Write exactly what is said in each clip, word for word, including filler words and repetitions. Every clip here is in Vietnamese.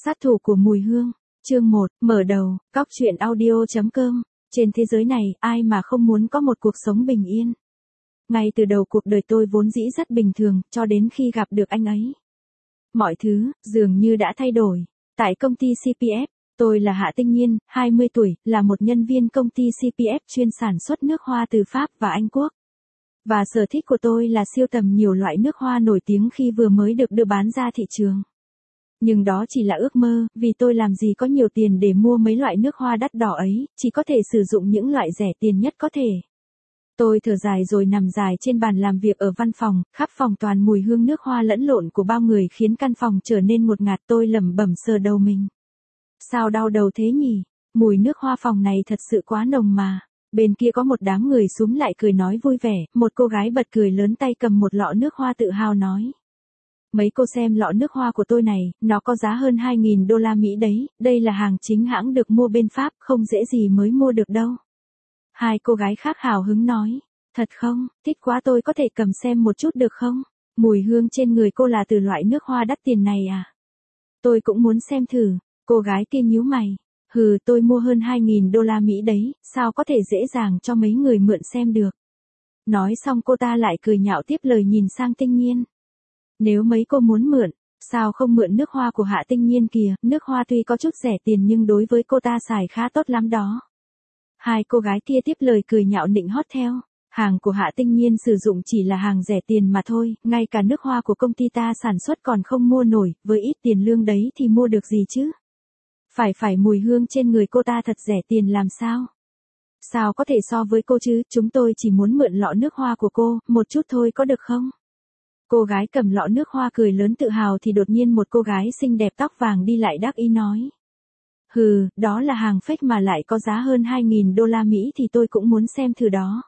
Sát thủ của mùi hương, chương một, mở đầu, cóc truyện audio chấm com. Trên thế giới này, ai mà không muốn có một cuộc sống bình yên. Ngay từ đầu cuộc đời tôi vốn dĩ rất bình thường, cho đến khi gặp được anh ấy. Mọi thứ, dường như đã thay đổi. Tại công ty xê pê ép, tôi là Hạ Tinh Nhiên, hai mươi tuổi, là một nhân viên công ty xê pê ép chuyên sản xuất nước hoa từ Pháp và Anh Quốc. Và sở thích của tôi là sưu tầm nhiều loại nước hoa nổi tiếng khi vừa mới được đưa bán ra thị trường. Nhưng đó chỉ là ước mơ, vì tôi làm gì có nhiều tiền để mua mấy loại nước hoa đắt đỏ ấy, chỉ có thể sử dụng những loại rẻ tiền nhất có thể. Tôi thở dài rồi nằm dài trên bàn làm việc ở văn phòng, khắp phòng toàn mùi hương nước hoa lẫn lộn của bao người khiến căn phòng trở nên ngột ngạt. Tôi lẩm bẩm sờ đầu mình. Sao đau đầu thế nhỉ? Mùi nước hoa phòng này thật sự quá nồng mà. Bên kia có một đám người xúm lại cười nói vui vẻ, một cô gái bật cười lớn tay cầm một lọ nước hoa tự hào nói. Mấy cô xem lọ nước hoa của tôi này, nó có giá hơn hai nghìn đô la Mỹ đấy, đây là hàng chính hãng được mua bên Pháp, không dễ gì mới mua được đâu. Hai cô gái khác hào hứng nói, thật không, thích quá tôi có thể cầm xem một chút được không? Mùi hương trên người cô là từ loại nước hoa đắt tiền này à? Tôi cũng muốn xem thử, cô gái kia nhíu mày, hừ tôi mua hơn hai nghìn đô la Mỹ đấy, sao có thể dễ dàng cho mấy người mượn xem được? Nói xong cô ta lại cười nhạo tiếp lời nhìn sang Tinh Nhiên. Nếu mấy cô muốn mượn, sao không mượn nước hoa của Hạ Tinh Nhiên kìa, nước hoa tuy có chút rẻ tiền nhưng đối với cô ta xài khá tốt lắm đó. Hai cô gái kia tiếp lời cười nhạo nịnh hót theo, hàng của Hạ Tinh Nhiên sử dụng chỉ là hàng rẻ tiền mà thôi, ngay cả nước hoa của công ty ta sản xuất còn không mua nổi, với ít tiền lương đấy thì mua được gì chứ? Phải phải mùi hương trên người cô ta thật rẻ tiền làm sao? Sao có thể so với cô chứ, chúng tôi chỉ muốn mượn lọ nước hoa của cô, một chút thôi có được không? Cô gái cầm lọ nước hoa cười lớn tự hào thì đột nhiên một cô gái xinh đẹp tóc vàng đi lại đắc ý nói. Hừ, đó là hàng fake mà lại có giá hơn hai nghìn đô la Mỹ thì tôi cũng muốn xem thử đó.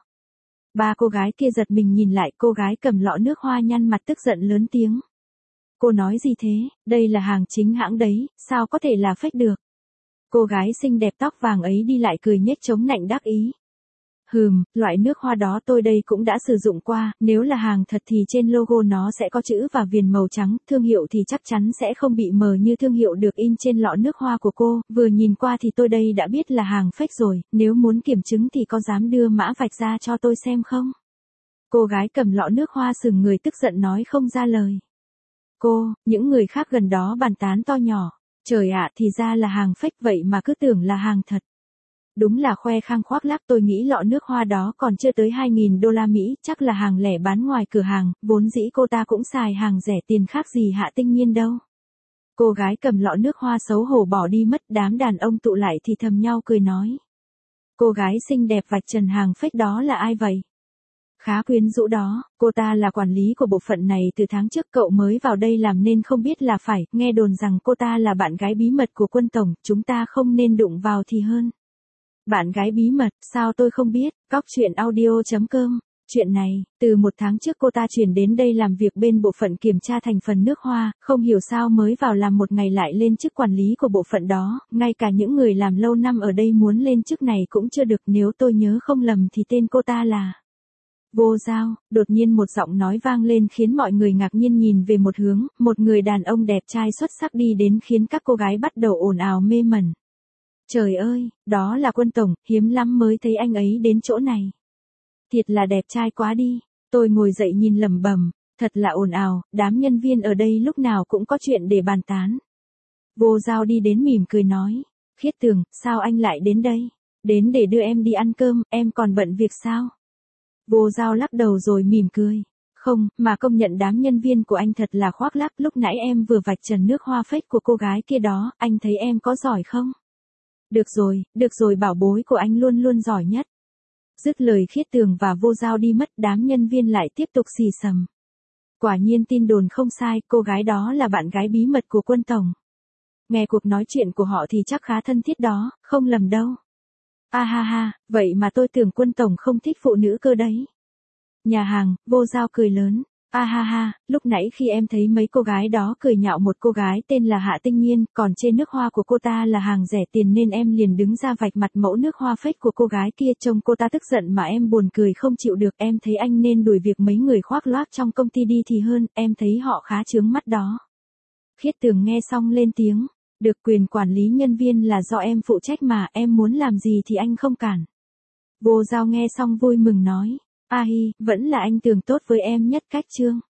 Ba cô gái kia giật mình nhìn lại, cô gái cầm lọ nước hoa nhăn mặt tức giận lớn tiếng. Cô nói gì thế, đây là hàng chính hãng đấy, sao có thể là fake được? Cô gái xinh đẹp tóc vàng ấy đi lại cười nhếch chống nạnh đắc ý. Hừm, loại nước hoa đó tôi đây cũng đã sử dụng qua, nếu là hàng thật thì trên logo nó sẽ có chữ và viền màu trắng, thương hiệu thì chắc chắn sẽ không bị mờ như thương hiệu được in trên lọ nước hoa của cô, vừa nhìn qua thì tôi đây đã biết là hàng fake rồi, nếu muốn kiểm chứng thì có dám đưa mã vạch ra cho tôi xem không? Cô gái cầm lọ nước hoa sừng người tức giận nói không ra lời. Cô, những người khác gần đó bàn tán to nhỏ, trời ạ thì ra là hàng fake vậy mà cứ tưởng là hàng thật. Đúng là khoe khang khoác lác, tôi nghĩ lọ nước hoa đó còn chưa tới hai nghìn đô la Mỹ, chắc là hàng lẻ bán ngoài cửa hàng, vốn dĩ cô ta cũng xài hàng rẻ tiền khác gì Hạ Tinh Nhiên đâu. Cô gái cầm lọ nước hoa xấu hổ bỏ đi mất, đám đàn ông tụ lại thì thầm nhau cười nói. Cô gái xinh đẹp vạch trần hàng fake đó là ai vậy? Khá quyến rũ đó, cô ta là quản lý của bộ phận này từ tháng trước, cậu mới vào đây làm nên không biết là phải, nghe đồn rằng cô ta là bạn gái bí mật của quân tổng, chúng ta không nên đụng vào thì hơn. Bạn gái bí mật, sao tôi không biết, cóc truyện audio chấm com. Chuyện này, từ một tháng trước cô ta chuyển đến đây làm việc bên bộ phận kiểm tra thành phần nước hoa, không hiểu sao mới vào làm một ngày lại lên chức quản lý của bộ phận đó, ngay cả những người làm lâu năm ở đây muốn lên chức này cũng chưa được, nếu tôi nhớ không lầm thì tên cô ta là Vô Giao. Đột nhiên một giọng nói vang lên khiến mọi người ngạc nhiên nhìn về một hướng, một người đàn ông đẹp trai xuất sắc đi đến khiến các cô gái bắt đầu ồn ào mê mẩn. Trời ơi, đó là Quân tổng, hiếm lắm mới thấy anh ấy đến chỗ này. Thiệt là đẹp trai quá đi. Tôi ngồi dậy nhìn lẩm bẩm, thật là ồn ào, đám nhân viên ở đây lúc nào cũng có chuyện để bàn tán. Vô Giao đi đến mỉm cười nói, Khiết Tường, sao anh lại đến đây? Đến để đưa em đi ăn cơm, em còn bận việc sao? Vô Giao lắc đầu rồi mỉm cười. Không, mà công nhận đám nhân viên của anh thật là khoác lác, lúc nãy em vừa vạch trần nước hoa fake của cô gái kia đó, anh thấy em có giỏi không? Được rồi, được rồi, bảo bối của anh luôn luôn giỏi nhất. Dứt lời Khiết Tường và Vô Giao đi mất, đám nhân viên lại tiếp tục xì xầm. Quả nhiên tin đồn không sai, cô gái đó là bạn gái bí mật của Quân tổng. Nghe cuộc nói chuyện của họ thì chắc khá thân thiết đó, không lầm đâu. A ha ha, vậy mà tôi tưởng Quân tổng không thích phụ nữ cơ đấy. Nhà hàng, Vô Giao cười lớn. A ha ha, lúc nãy khi em thấy mấy cô gái đó cười nhạo một cô gái tên là Hạ Tinh Nhiên, còn trên nước hoa của cô ta là hàng rẻ tiền nên em liền đứng ra vạch mặt mẫu nước hoa fake của cô gái kia, trông cô ta tức giận mà em buồn cười không chịu được, em thấy anh nên đuổi việc mấy người khoác lác trong công ty đi thì hơn, em thấy họ khá chướng mắt đó. Khiết Tường nghe xong lên tiếng, Được quyền quản lý nhân viên là do em phụ trách mà, em muốn làm gì thì anh không cản. Vô Giao nghe xong vui mừng nói. A hi, vẫn là anh Tường tốt với em nhất cách Trương.